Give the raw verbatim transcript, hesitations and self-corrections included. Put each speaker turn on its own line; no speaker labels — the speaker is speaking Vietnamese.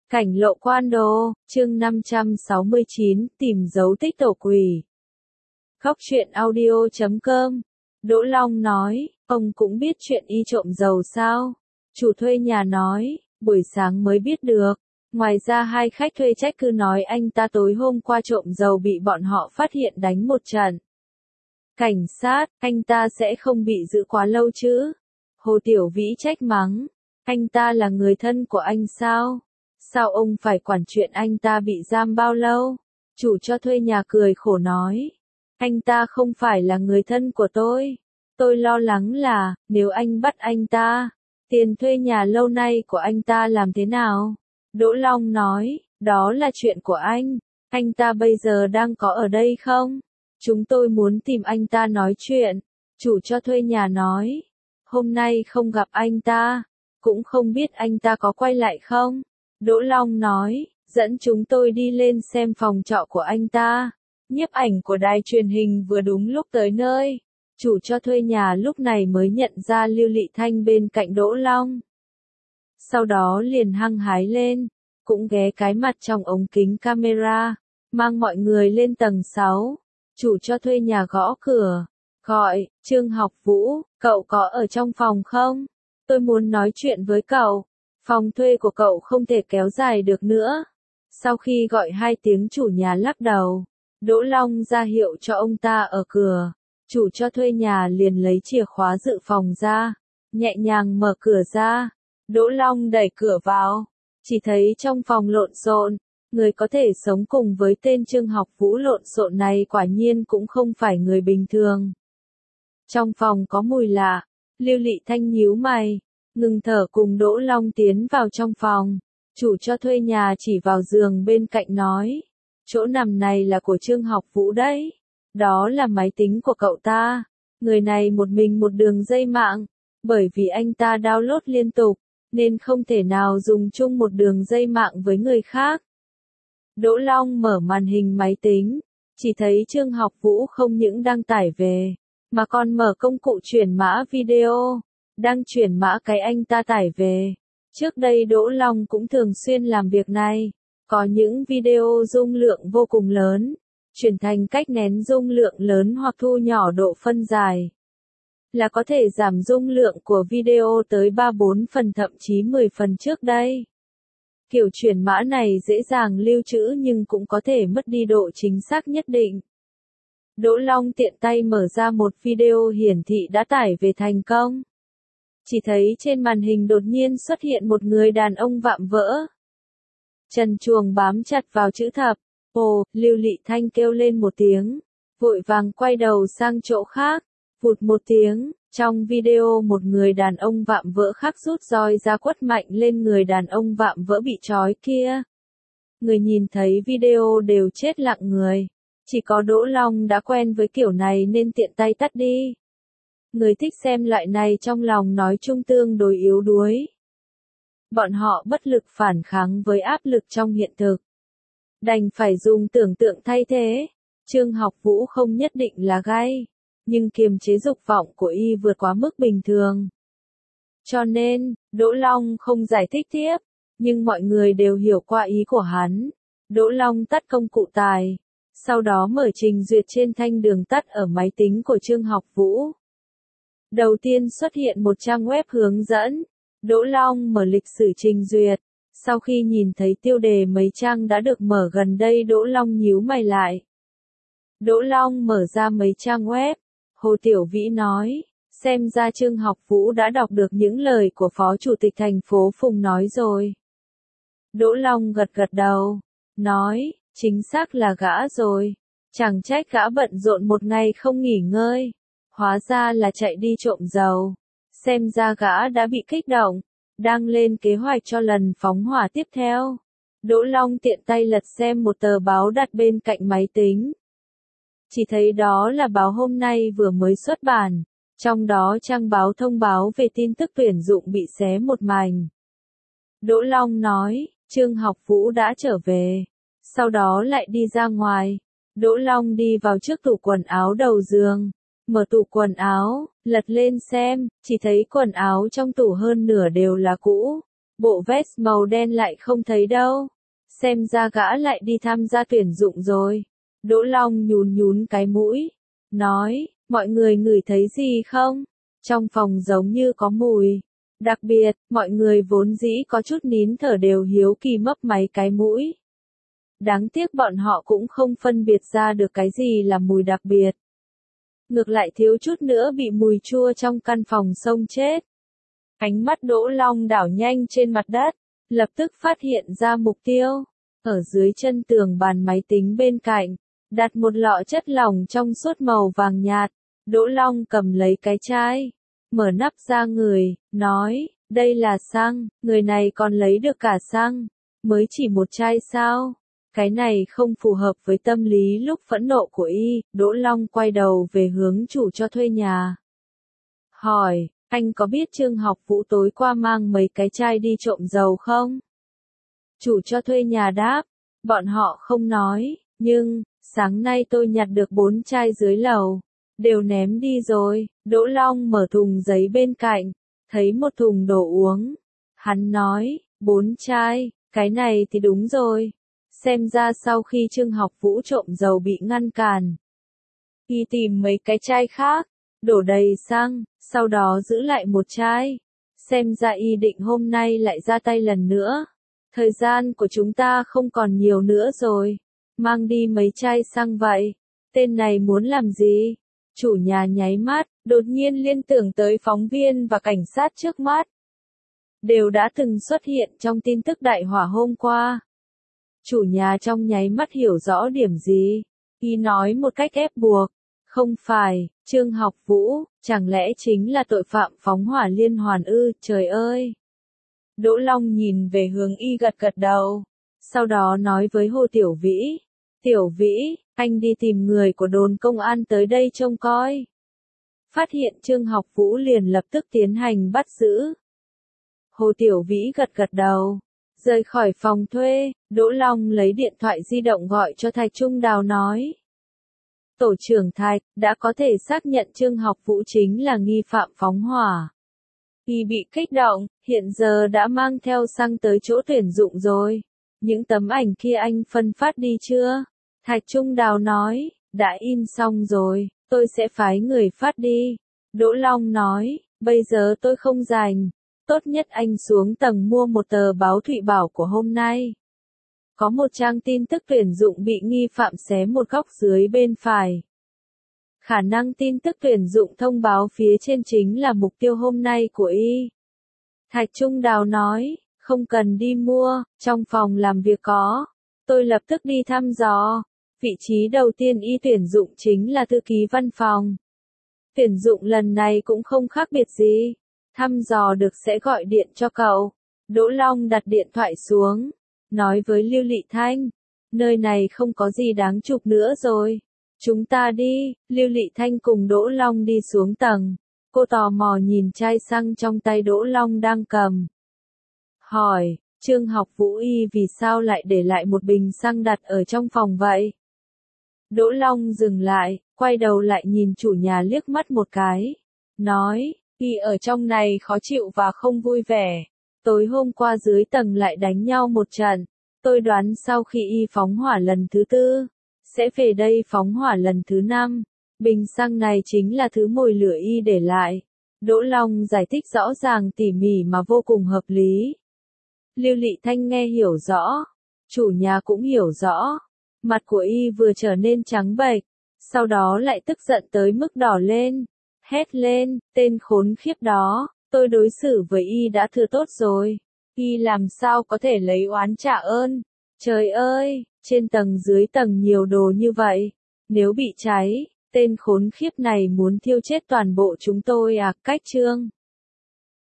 Cảnh Lộ Quan Đồ, chương năm trăm sáu mươi chín, tìm dấu tích tổ quỷ. Khóc chuyện audio chấm com. Đỗ Long nói, ông cũng biết chuyện y trộm dầu sao? Chủ thuê nhà nói, buổi sáng mới biết được. Ngoài ra hai khách thuê trách cứ nói anh ta tối hôm qua trộm dầu bị bọn họ phát hiện đánh một trận. Cảnh sát, anh ta sẽ không bị giữ quá lâu chứ? Hồ Tiểu Vĩ trách mắng, anh ta là người thân của anh sao? Sao ông phải quản chuyện anh ta bị giam bao lâu? Chủ cho thuê nhà cười khổ nói, anh ta không phải là người thân của tôi. Tôi lo lắng là, nếu anh bắt anh ta, tiền thuê nhà lâu nay của anh ta làm thế nào? Đỗ Long nói, đó là chuyện của anh. Anh ta bây giờ đang có ở đây không? Chúng tôi muốn tìm anh ta nói chuyện. Chủ cho thuê nhà nói, hôm nay không gặp anh ta, cũng không biết anh ta có quay lại không? Đỗ Long nói, dẫn chúng tôi đi lên xem phòng trọ của anh ta. Nhiếp ảnh của đài truyền hình vừa đúng lúc tới nơi. Chủ cho thuê nhà lúc này mới nhận ra Lưu Lị Thanh bên cạnh Đỗ Long. Sau đó liền hăng hái lên, cũng ghé cái mặt trong ống kính camera, mang mọi người lên tầng sáu. Chủ cho thuê nhà gõ cửa, gọi, Trương Học Vũ, cậu có ở trong phòng không? Tôi muốn nói chuyện với cậu. Phòng thuê của cậu không thể kéo dài được nữa. Sau khi gọi hai tiếng chủ nhà lắc đầu, Đỗ Long ra hiệu cho ông ta ở cửa. Chủ cho thuê nhà liền lấy chìa khóa dự phòng ra, nhẹ nhàng mở cửa ra. Đỗ Long đẩy cửa vào, chỉ thấy trong phòng lộn xộn. Người có thể sống cùng với tên Trương Học Vũ lộn xộn này quả nhiên cũng không phải người bình thường. Trong phòng có mùi lạ, Lưu Lị Thanh nhíu mày, ngừng thở cùng Đỗ Long tiến vào trong phòng. Chủ cho thuê nhà chỉ vào giường bên cạnh nói, chỗ nằm này là của Trương Học Vũ đấy. Đó là máy tính của cậu ta. Người này một mình một đường dây mạng, bởi vì anh ta download liên tục, nên không thể nào dùng chung một đường dây mạng với người khác. Đỗ Long mở màn hình máy tính, chỉ thấy Trương Học Vũ không những đăng tải về, mà còn mở công cụ chuyển mã video, đang chuyển mã cái anh ta tải về. Trước đây Đỗ Long cũng thường xuyên làm việc này, có những video dung lượng vô cùng lớn, chuyển thành cách nén dung lượng lớn hoặc thu nhỏ độ phân dài, là có thể giảm dung lượng của video tới ba bốn phần thậm chí mười phần trước đây. Kiểu chuyển mã này dễ dàng lưu trữ nhưng cũng có thể mất đi độ chính xác nhất định. Đỗ Long tiện tay mở ra một video hiển thị đã tải về thành công. Chỉ thấy trên màn hình đột nhiên xuất hiện một người đàn ông vạm vỡ. Trần truồng bám chặt vào chữ thập. Ồ, Lưu Lị Thanh kêu lên một tiếng, vội vàng quay đầu sang chỗ khác. Vụt một tiếng, trong video một người đàn ông vạm vỡ khác rút roi ra quất mạnh lên người đàn ông vạm vỡ bị trói kia. Người nhìn thấy video đều chết lặng người. Chỉ có Đỗ Long đã quen với kiểu này nên tiện tay tắt đi. Người thích xem loại này trong lòng nói chung tương đối yếu đuối. Bọn họ bất lực phản kháng với áp lực trong hiện thực, đành phải dùng tưởng tượng thay thế. Trương Học Vũ không nhất định là gay, nhưng kiềm chế dục vọng của y vượt quá mức bình thường. Cho nên, Đỗ Long không giải thích tiếp, nhưng mọi người đều hiểu qua ý của hắn. Đỗ Long tắt công cụ tải, sau đó mở trình duyệt trên thanh đường tắt ở máy tính của Trương Học Vũ. Đầu tiên xuất hiện một trang web hướng dẫn. Đỗ Long mở lịch sử trình duyệt. Sau khi nhìn thấy tiêu đề mấy trang đã được mở gần đây, Đỗ Long nhíu mày lại. Đỗ Long mở ra mấy trang web. Hồ Tiểu Vĩ nói, xem ra Trương Học Vũ đã đọc được những lời của Phó Chủ tịch thành phố Phùng nói rồi. Đỗ Long gật gật đầu, nói, chính xác là gã rồi. Chẳng trách gã bận rộn một ngày không nghỉ ngơi. Hóa ra là chạy đi trộm dầu. Xem ra gã đã bị kích động, đang lên kế hoạch cho lần phóng hỏa tiếp theo. Đỗ Long tiện tay lật xem một tờ báo đặt bên cạnh máy tính. Chỉ thấy đó là báo hôm nay vừa mới xuất bản, trong đó trang báo thông báo về tin tức tuyển dụng bị xé một mảnh. Đỗ Long nói, Trương Học Vũ đã trở về, sau đó lại đi ra ngoài. Đỗ Long đi vào trước tủ quần áo đầu giường, mở tủ quần áo, lật lên xem, chỉ thấy quần áo trong tủ hơn nửa đều là cũ, bộ vest màu đen lại không thấy đâu. Xem ra gã lại đi tham gia tuyển dụng rồi. Đỗ Long nhún nhún cái mũi, nói, mọi người ngửi thấy gì không? Trong phòng giống như có mùi. Đặc biệt, mọi người vốn dĩ có chút nín thở đều hiếu kỳ mấp máy cái mũi. Đáng tiếc bọn họ cũng không phân biệt ra được cái gì là mùi đặc biệt. Ngược lại thiếu chút nữa bị mùi chua trong căn phòng xông chết. Ánh mắt Đỗ Long đảo nhanh trên mặt đất, lập tức phát hiện ra mục tiêu. Ở dưới chân tường bàn máy tính bên cạnh, đặt một lọ chất lỏng trong suốt màu vàng nhạt. Đỗ Long cầm lấy cái chai, mở nắp ra người, nói, đây là xăng, người này còn lấy được cả xăng, mới chỉ một chai sao? Cái này không phù hợp với tâm lý lúc phẫn nộ của y. Đỗ Long quay đầu về hướng chủ cho thuê nhà. Hỏi, anh có biết Trương Học Vũ tối qua mang mấy cái chai đi trộm dầu không? Chủ cho thuê nhà đáp, bọn họ không nói, nhưng, sáng nay tôi nhặt được bốn chai dưới lầu, đều ném đi rồi. Đỗ Long mở thùng giấy bên cạnh, thấy một thùng đồ uống. Hắn nói, bốn chai, cái này thì đúng rồi. Xem ra sau khi Trương Học Vũ trộm dầu bị ngăn cản, y tìm mấy cái chai khác, đổ đầy xăng, sau đó giữ lại một chai. Xem ra y định hôm nay lại ra tay lần nữa. Thời gian của chúng ta không còn nhiều nữa rồi. Mang đi mấy chai xăng vậy. Tên này muốn làm gì? Chủ nhà nháy mắt, đột nhiên liên tưởng tới phóng viên và cảnh sát trước mắt. Đều đã từng xuất hiện trong tin tức đại hỏa hôm qua. Chủ nhà trong nháy mắt hiểu rõ điểm gì. Y nói một cách ép buộc. Không phải, Trương Học Vũ, chẳng lẽ chính là tội phạm phóng hỏa liên hoàn ư, trời ơi. Đỗ Long nhìn về hướng y gật gật đầu. Sau đó nói với Hồ Tiểu Vĩ. Tiểu Vĩ, anh đi tìm người của đồn công an tới đây trông coi. Phát hiện Trương Học Vũ liền lập tức tiến hành bắt giữ. Hồ Tiểu Vĩ gật gật đầu. Rời khỏi phòng thuê, Đỗ Long lấy điện thoại di động gọi cho Thạch Trung Đào nói. Tổ trưởng Thạch, đã có thể xác nhận Trương Học Vũ chính là nghi phạm phóng hỏa. Y bị kích động, hiện giờ đã mang theo xăng tới chỗ tuyển dụng rồi. Những tấm ảnh kia anh phân phát đi chưa? Thạch Trung Đào nói, đã in xong rồi, tôi sẽ phái người phát đi. Đỗ Long nói, bây giờ tôi không rảnh. Tốt nhất anh xuống tầng mua một tờ báo Thụy Bảo của hôm nay. Có một trang tin tức tuyển dụng bị nghi phạm xé một góc dưới bên phải. Khả năng tin tức tuyển dụng thông báo phía trên chính là mục tiêu hôm nay của y. Thạch Trung Đào nói, không cần đi mua, trong phòng làm việc có. Tôi lập tức đi thăm dò. Vị trí đầu tiên y tuyển dụng chính là thư ký văn phòng. Tuyển dụng lần này cũng không khác biệt gì. Thăm dò được sẽ gọi điện cho cậu. Đỗ Long đặt điện thoại xuống, nói với Lưu Lị Thanh, nơi này không có gì đáng chụp nữa rồi. Chúng ta đi. Lưu Lị Thanh cùng Đỗ Long đi xuống tầng. Cô tò mò nhìn chai xăng trong tay Đỗ Long đang cầm. Hỏi, Trương Học Vũ y vì sao lại để lại một bình xăng đặt ở trong phòng vậy? Đỗ Long dừng lại, quay đầu lại nhìn chủ nhà liếc mắt một cái. Nói, y ở trong này khó chịu và không vui vẻ. Tối hôm qua dưới tầng lại đánh nhau một trận. Tôi đoán sau khi y phóng hỏa lần thứ tư, sẽ về đây phóng hỏa lần thứ năm. Bình xăng này chính là thứ mồi lửa y để lại. Đỗ Long giải thích rõ ràng tỉ mỉ mà vô cùng hợp lý. Lưu Lị Thanh nghe hiểu rõ. Chủ nhà cũng hiểu rõ. Mặt của y vừa trở nên trắng bệch, sau đó lại tức giận tới mức đỏ lên. Hét lên, tên khốn khiếp đó, tôi đối xử với y đã thừa tốt rồi. Y làm sao có thể lấy oán trả ơn. Trời ơi, trên tầng dưới tầng nhiều đồ như vậy. Nếu bị cháy, tên khốn khiếp này muốn thiêu chết toàn bộ chúng tôi à, cách Trương.